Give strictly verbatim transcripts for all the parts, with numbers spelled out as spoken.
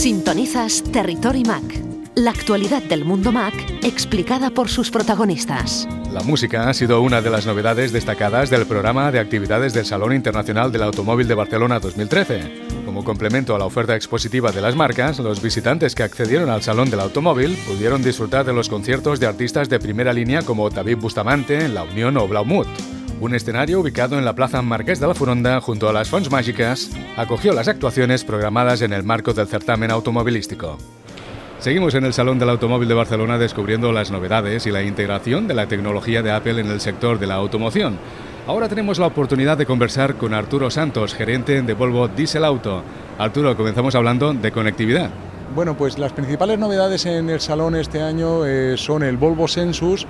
Sintonizas Territory Mac, la actualidad del mundo Mac explicada por sus protagonistas. La música ha sido una de las novedades destacadas del programa de actividades del Salón Internacional del Automóvil de Barcelona dos mil trece. Como complemento a la oferta expositiva de las marcas, los visitantes que accedieron al Salón del Automóvil pudieron disfrutar de los conciertos de artistas de primera línea como David Bustamante, La Unión o Blaumut. Un escenario ubicado en la Plaza Marqués de la Foronda, junto a las Fonts Mágicas, acogió las actuaciones programadas en el marco del certamen automovilístico. Seguimos en el Salón del Automóvil de Barcelona descubriendo las novedades y la integración de la tecnología de Apple en el sector de la automoción. Ahora tenemos la oportunidad de conversar con Arturo Santos, gerente de Volvo Diesel Auto. Arturo, comenzamos hablando de conectividad. Bueno, pues las principales novedades en el salón este año eh, son el Volvo Sensus,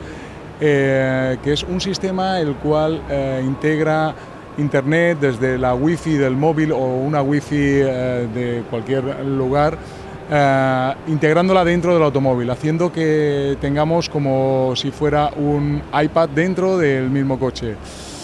eh, que es un sistema el cual eh, integra Internet desde la Wi-Fi del móvil o una Wi-Fi eh, de cualquier lugar, eh, integrándola dentro del automóvil, haciendo que tengamos como si fuera un iPad dentro del mismo coche.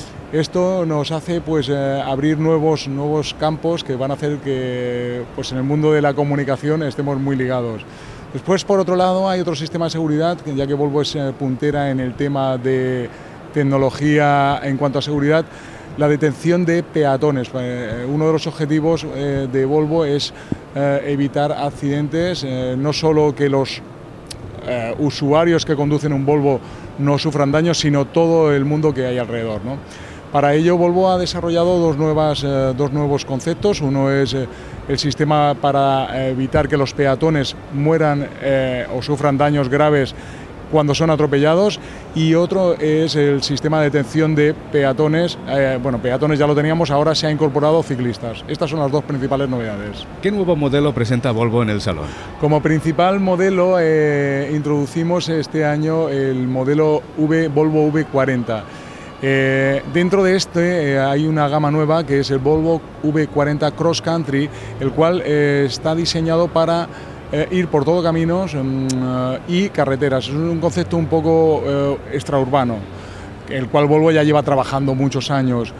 Esto nos hace pues eh, abrir nuevos, nuevos campos que van a hacer que pues, en el mundo de la comunicación estemos muy ligados. Después, por otro lado, hay otro sistema de seguridad, que ya que Volvo es eh, puntera en el tema de tecnología en cuanto a seguridad, la detención de peatones. Eh, uno de los objetivos eh, de Volvo es eh, evitar accidentes, eh, no solo que los eh, usuarios que conducen un Volvo no sufran daños, sino todo el mundo que hay alrededor, ¿no? Para ello, Volvo ha desarrollado dos, nuevas, eh, dos nuevos conceptos. Uno es eh, el sistema para evitar que los peatones mueran eh, o sufran daños graves cuando son atropellados, y otro es el sistema de detención de peatones. Eh, bueno, peatones ya lo teníamos, ahora se ha incorporado ciclistas. Estas son las dos principales novedades. ¿Qué nuevo modelo presenta Volvo en el salón? Como principal modelo eh, introducimos este año el modelo v, Volvo V cuarenta. Eh, dentro de este eh, hay una gama nueva que es el Volvo V cuarenta Cross Country, el cual eh, está diseñado para eh, ir por todo caminos um, uh, y carreteras. Es un concepto un poco uh, extraurbano, el cual Volvo ya lleva trabajando muchos años.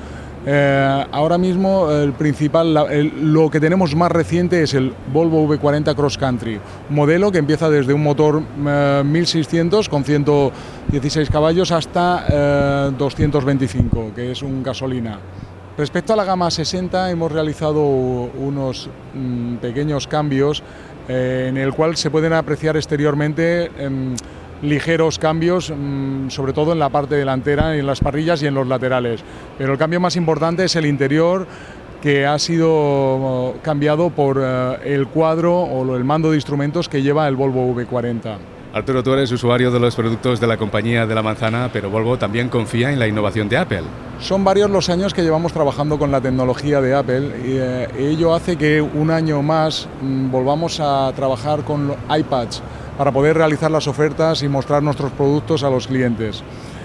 Eh, ahora mismo el principal, la, el, lo que tenemos más reciente es el Volvo V cuarenta Cross Country, un modelo que empieza desde un motor eh, mil seiscientos con ciento dieciséis caballos hasta eh, doscientos veinticinco, que es un gasolina. Respecto a la gama sesenta hemos realizado unos mm, pequeños cambios eh, en el cual se pueden apreciar exteriormente eh, ligeros cambios, sobre todo en la parte delantera, en las parrillas y en los laterales. Pero el cambio más importante es el interior, que ha sido cambiado por el cuadro o el mando de instrumentos que lleva el Volvo V cuarenta. Arturo, tú eres usuario de los productos de la compañía de la manzana, pero Volvo también confía en la innovación de Apple. Son varios los años que llevamos trabajando con la tecnología de Apple y eh, ello hace que un año más mmm, volvamos a trabajar con los iPads para poder realizar las ofertas y mostrar nuestros productos a los clientes.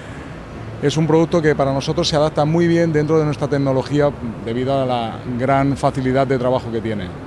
Es un producto que para nosotros se adapta muy bien dentro de nuestra tecnología debido a la gran facilidad de trabajo que tiene.